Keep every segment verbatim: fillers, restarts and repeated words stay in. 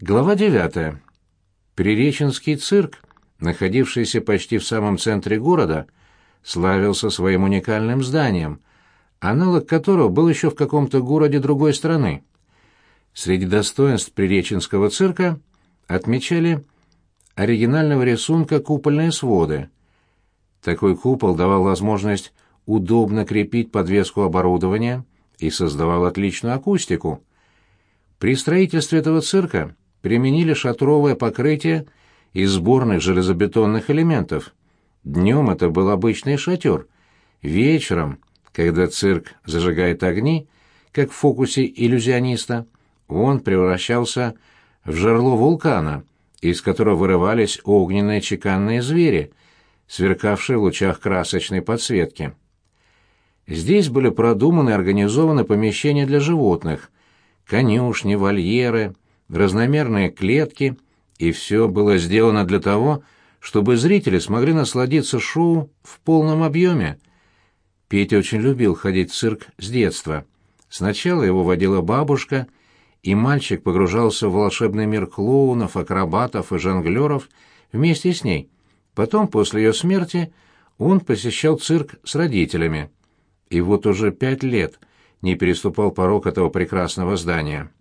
Глава девятая. Приреченский цирк, находившийся почти в самом центре города, славился своим уникальным зданием, аналог которого был еще в каком-то городе другой страны. Среди достоинств Приреченского цирка отмечали оригинального рисунка купольные своды. Такой купол давал возможность удобно крепить подвеску оборудования и создавал отличную акустику. При строительстве этого цирка применили шатровое покрытие из сборных железобетонных элементов. Днем это был обычный шатер. Вечером, когда цирк зажигает огни, как в фокусе иллюзиониста, он превращался в жерло вулкана, из которого вырывались огненные чеканные звери, сверкавшие в лучах красочной подсветки. Здесь были продуманы и организованы помещения для животных, конюшни, вольеры, разномерные клетки, и все было сделано для того, чтобы зрители смогли насладиться шоу в полном объеме. Петя очень любил ходить в цирк с детства. Сначала его водила бабушка, и мальчик погружался в волшебный мир клоунов, акробатов и жонглеров вместе с ней. Потом, после ее смерти, он посещал цирк с родителями. И вот уже пять лет не переступал порог этого прекрасного здания.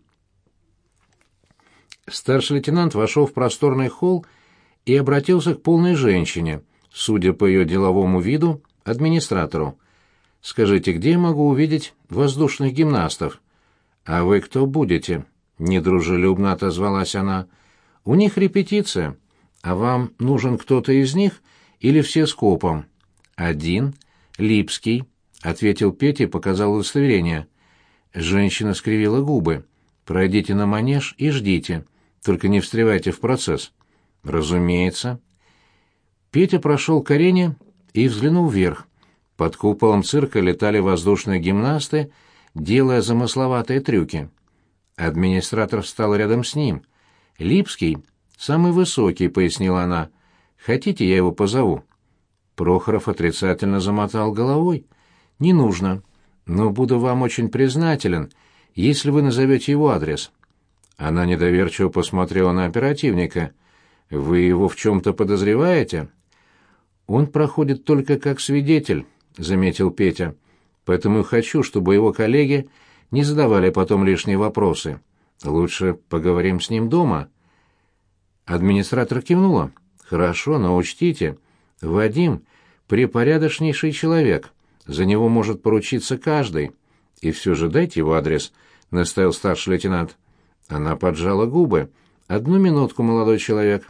Старший лейтенант вошел в просторный холл и обратился к полной женщине, судя по ее деловому виду, администратору. «Скажите, где я могу увидеть воздушных гимнастов?» «А вы кто будете?» — недружелюбно отозвалась она. «У них репетиция. А вам нужен кто-то из них или все скопом?» «Один. Липский», — ответил Петя и показал удостоверение. Женщина скривила губы. «Пройдите на манеж и ждите. Только не встревайте в процесс». «Разумеется». Петя прошел к арене и взглянул вверх. Под куполом цирка летали воздушные гимнасты, делая замысловатые трюки. Администратор встал рядом с ним. «Липский — самый высокий», — пояснила она. «Хотите, я его позову?» Прохоров отрицательно замотал головой. «Не нужно, но буду вам очень признателен, если вы назовете его адрес». Она недоверчиво посмотрела на оперативника. «Вы его в чем-то подозреваете?» «Он проходит только как свидетель», — заметил Петя. «Поэтому и хочу, чтобы его коллеги не задавали потом лишние вопросы. Лучше поговорим с ним дома». Администратор кивнула. «Хорошо, но учтите, Вадим — препорядочнейший человек. За него может поручиться каждый. И все же дайте его адрес», — наставил старший лейтенант. Она поджала губы. «Одну минутку, молодой человек».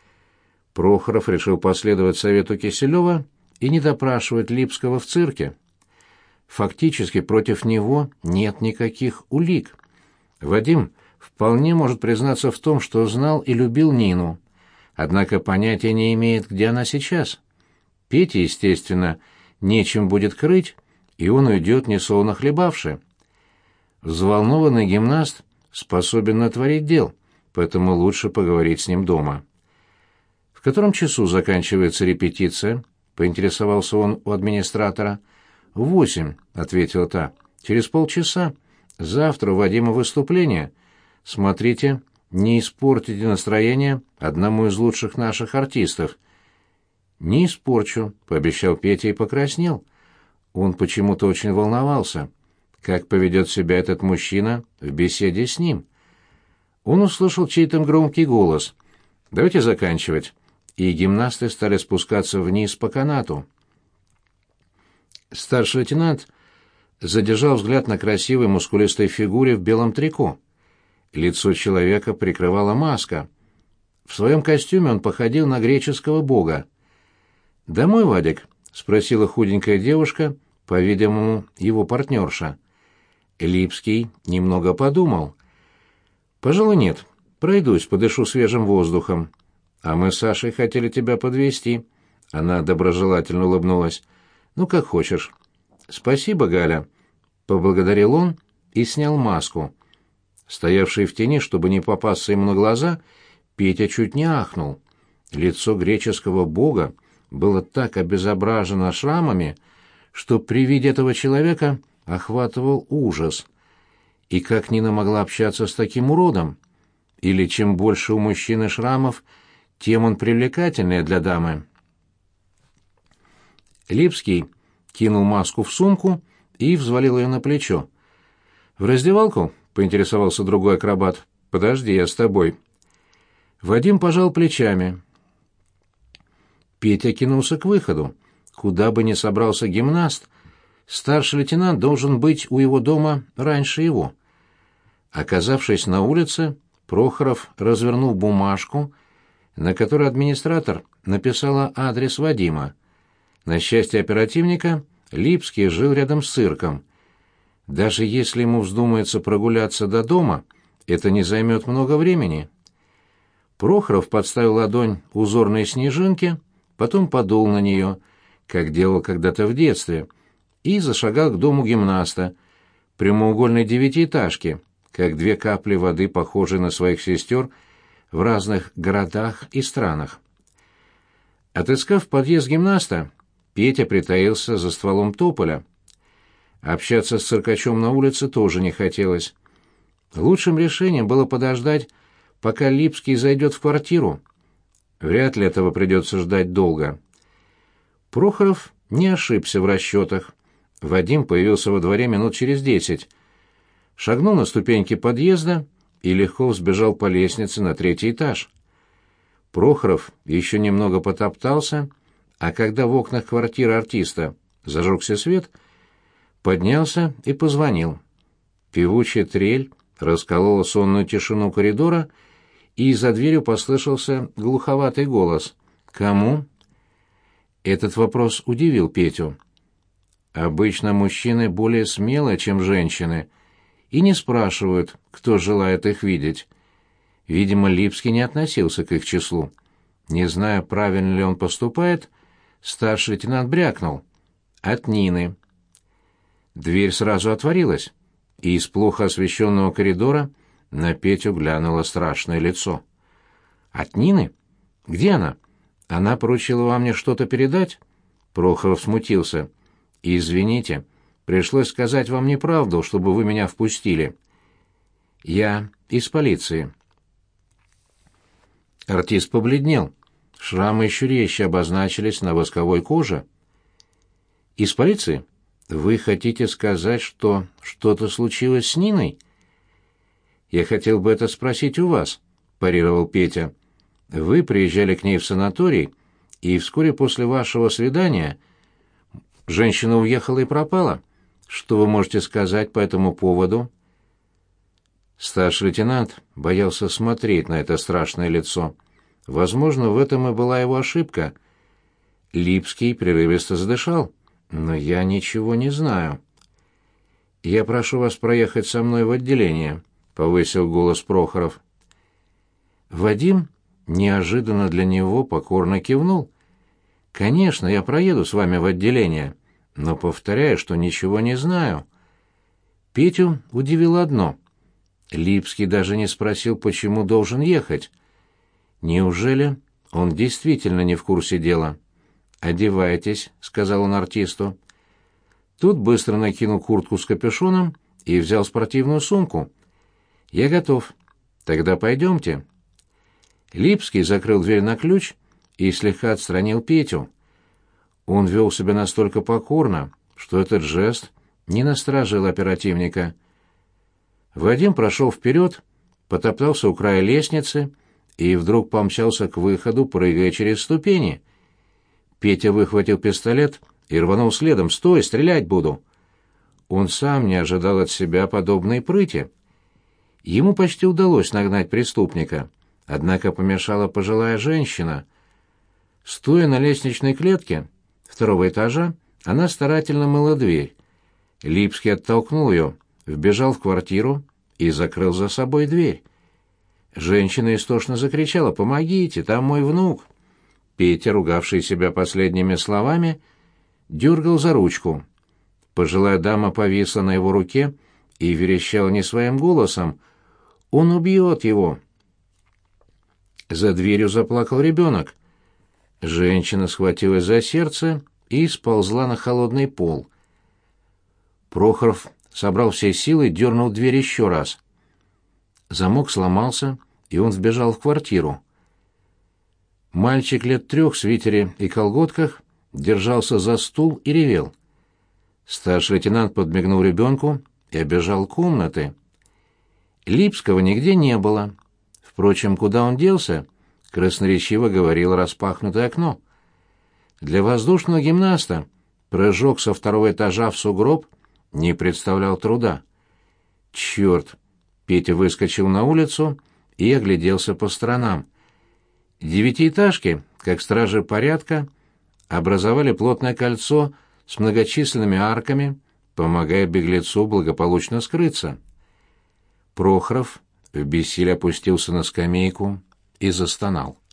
Прохоров решил последовать совету Киселева и не допрашивать Липского в цирке. Фактически против него нет никаких улик. Вадим вполне может признаться в том, что знал и любил Нину, однако понятия не имеет, где она сейчас. Пете, естественно, нечем будет крыть, и он уйдет несолоно хлебавши. Взволнованный гимнаст способен натворить дел, поэтому лучше поговорить с ним дома. «В котором часу заканчивается репетиция?» — поинтересовался он у администратора. «В восемь», — ответила та. «Через полчаса. Завтра у Вадима выступление. Смотрите, не испортите настроение одному из лучших наших артистов». «Не испорчу», — пообещал Петя и покраснел. Он почему-то очень волновался. Как поведет себя этот мужчина в беседе с ним? Он услышал чей-то громкий голос. «Давайте заканчивать». И гимнасты стали спускаться вниз по канату. Старший лейтенант задержал взгляд на красивой мускулистой фигуре в белом трико. Лицо человека прикрывала маска. В своем костюме он походил на греческого бога. «Домой, Вадик?» — спросила худенькая девушка, по-видимому, его партнерша. Липский немного подумал. «Пожалуй, нет. Пройдусь, подышу свежим воздухом. А мы с Сашей хотели тебя подвезти». Она доброжелательно улыбнулась. «Ну, как хочешь». «Спасибо, Галя», — поблагодарил он и снял маску. Стоявший в тени, чтобы не попасться ему на глаза, Петя чуть не ахнул. Лицо греческого бога было так обезображено шрамами, что при виде этого человека охватывал ужас. И как Нина могла общаться с таким уродом? Или чем больше у мужчины шрамов, тем он привлекательнее для дамы? Липский кинул маску в сумку и взвалил ее на плечо. «В раздевалку?» — поинтересовался другой акробат. «Подожди, я с тобой». Вадим пожал плечами. Петя кинулся к выходу. Куда бы ни собрался гимнаст, старший лейтенант должен быть у его дома раньше его. Оказавшись на улице, Прохоров развернул бумажку, на которой администратор написала адрес Вадима. На счастье оперативника, Липский жил рядом с цирком. Даже если ему вздумается прогуляться до дома, это не займет много времени. Прохоров подставил ладонь узорной снежинке, потом подул на нее, как делал когда-то в детстве, и зашагал к дому гимнаста, прямоугольной девятиэтажке, как две капли воды, похожие на своих сестер в разных городах и странах. Отыскав подъезд гимнаста, Петя притаился за стволом тополя. Общаться с циркачом на улице тоже не хотелось. Лучшим решением было подождать, пока Липский зайдет в квартиру. Вряд ли этого придется ждать долго. Прохоров не ошибся в расчетах. Вадим появился во дворе минут через десять. Шагнул на ступеньки подъезда и легко взбежал по лестнице на третий этаж. Прохоров еще немного потоптался, а когда в окнах квартиры артиста зажегся свет, поднялся и позвонил. Певучая трель расколола сонную тишину коридора, и за дверью послышался глуховатый голос. «Кому?» Этот вопрос удивил Петю. Обычно мужчины более смелые, чем женщины, и не спрашивают, кто желает их видеть. Видимо, Липский не относился к их числу. Не зная, правильно ли он поступает, старший лейтенант брякнул. «От Нины». Дверь сразу отворилась, и из плохо освещенного коридора на Петю глянуло страшное лицо. «От Нины? Где она? Она поручила вам мне что-то передать?» Прохоров смутился. «Извините, пришлось сказать вам неправду, чтобы вы меня впустили. Я из полиции». Артист побледнел. Шрамы еще резче обозначились на восковой коже. «Из полиции? Вы хотите сказать, что что-то случилось с Ниной?» «Я хотел бы это спросить у вас», — парировал Петя. «Вы приезжали к ней в санаторий, и вскоре после вашего свидания женщина уехала и пропала. Что вы можете сказать по этому поводу?» Старший лейтенант боялся смотреть на это страшное лицо. Возможно, в этом и была его ошибка. Липский прерывисто задышал. «Но я ничего не знаю». «Я прошу вас проехать со мной в отделение», — повысил голос Прохоров. Вадим неожиданно для него покорно кивнул. «Конечно, я проеду с вами в отделение, но повторяю, что ничего не знаю». Петю удивило одно. Липский даже не спросил, почему должен ехать. Неужели он действительно не в курсе дела? «Одевайтесь», — сказал он артисту. Тут быстро накинул куртку с капюшоном и взял спортивную сумку. «Я готов. Тогда пойдемте». Липский закрыл дверь на ключ и слегка отстранил Петю. Он вел себя настолько покорно, что этот жест не насторожил оперативника. Вадим прошел вперед, потоптался у края лестницы и вдруг помчался к выходу, прыгая через ступени. Петя выхватил пистолет и рванул следом. «Стой, стрелять буду!» Он сам не ожидал от себя подобной прыти. Ему почти удалось нагнать преступника, однако помешала пожилая женщина. Стоя на лестничной клетке второго этажа, она старательно мыла дверь. Липский оттолкнул ее, вбежал в квартиру и закрыл за собой дверь. Женщина истошно закричала: «Помогите, там мой внук!» Петя, ругавший себя последними словами, дергал за ручку. Пожилая дама повисла на его руке и верещала не своим голосом: «Он убьет его!» За дверью заплакал ребенок. Женщина схватилась за сердце и сползла на холодный пол. Прохоров собрал все силы и дернул дверь еще раз. Замок сломался, и он сбежал в квартиру. Мальчик лет трех в свитере и колготках держался за стул и ревел. Старший лейтенант подмигнул ребенку и обежал комнаты. Липского нигде не было. Впрочем, куда он делся, красноречиво говорило распахнутое окно. Для воздушного гимнаста прыжок со второго этажа в сугроб не представлял труда. «Черт!» — Петя выскочил на улицу и огляделся по сторонам. Девятиэтажки, как стражи порядка, образовали плотное кольцо с многочисленными арками, помогая беглецу благополучно скрыться. Прохоров в бессилии опустился на скамейку и застонал.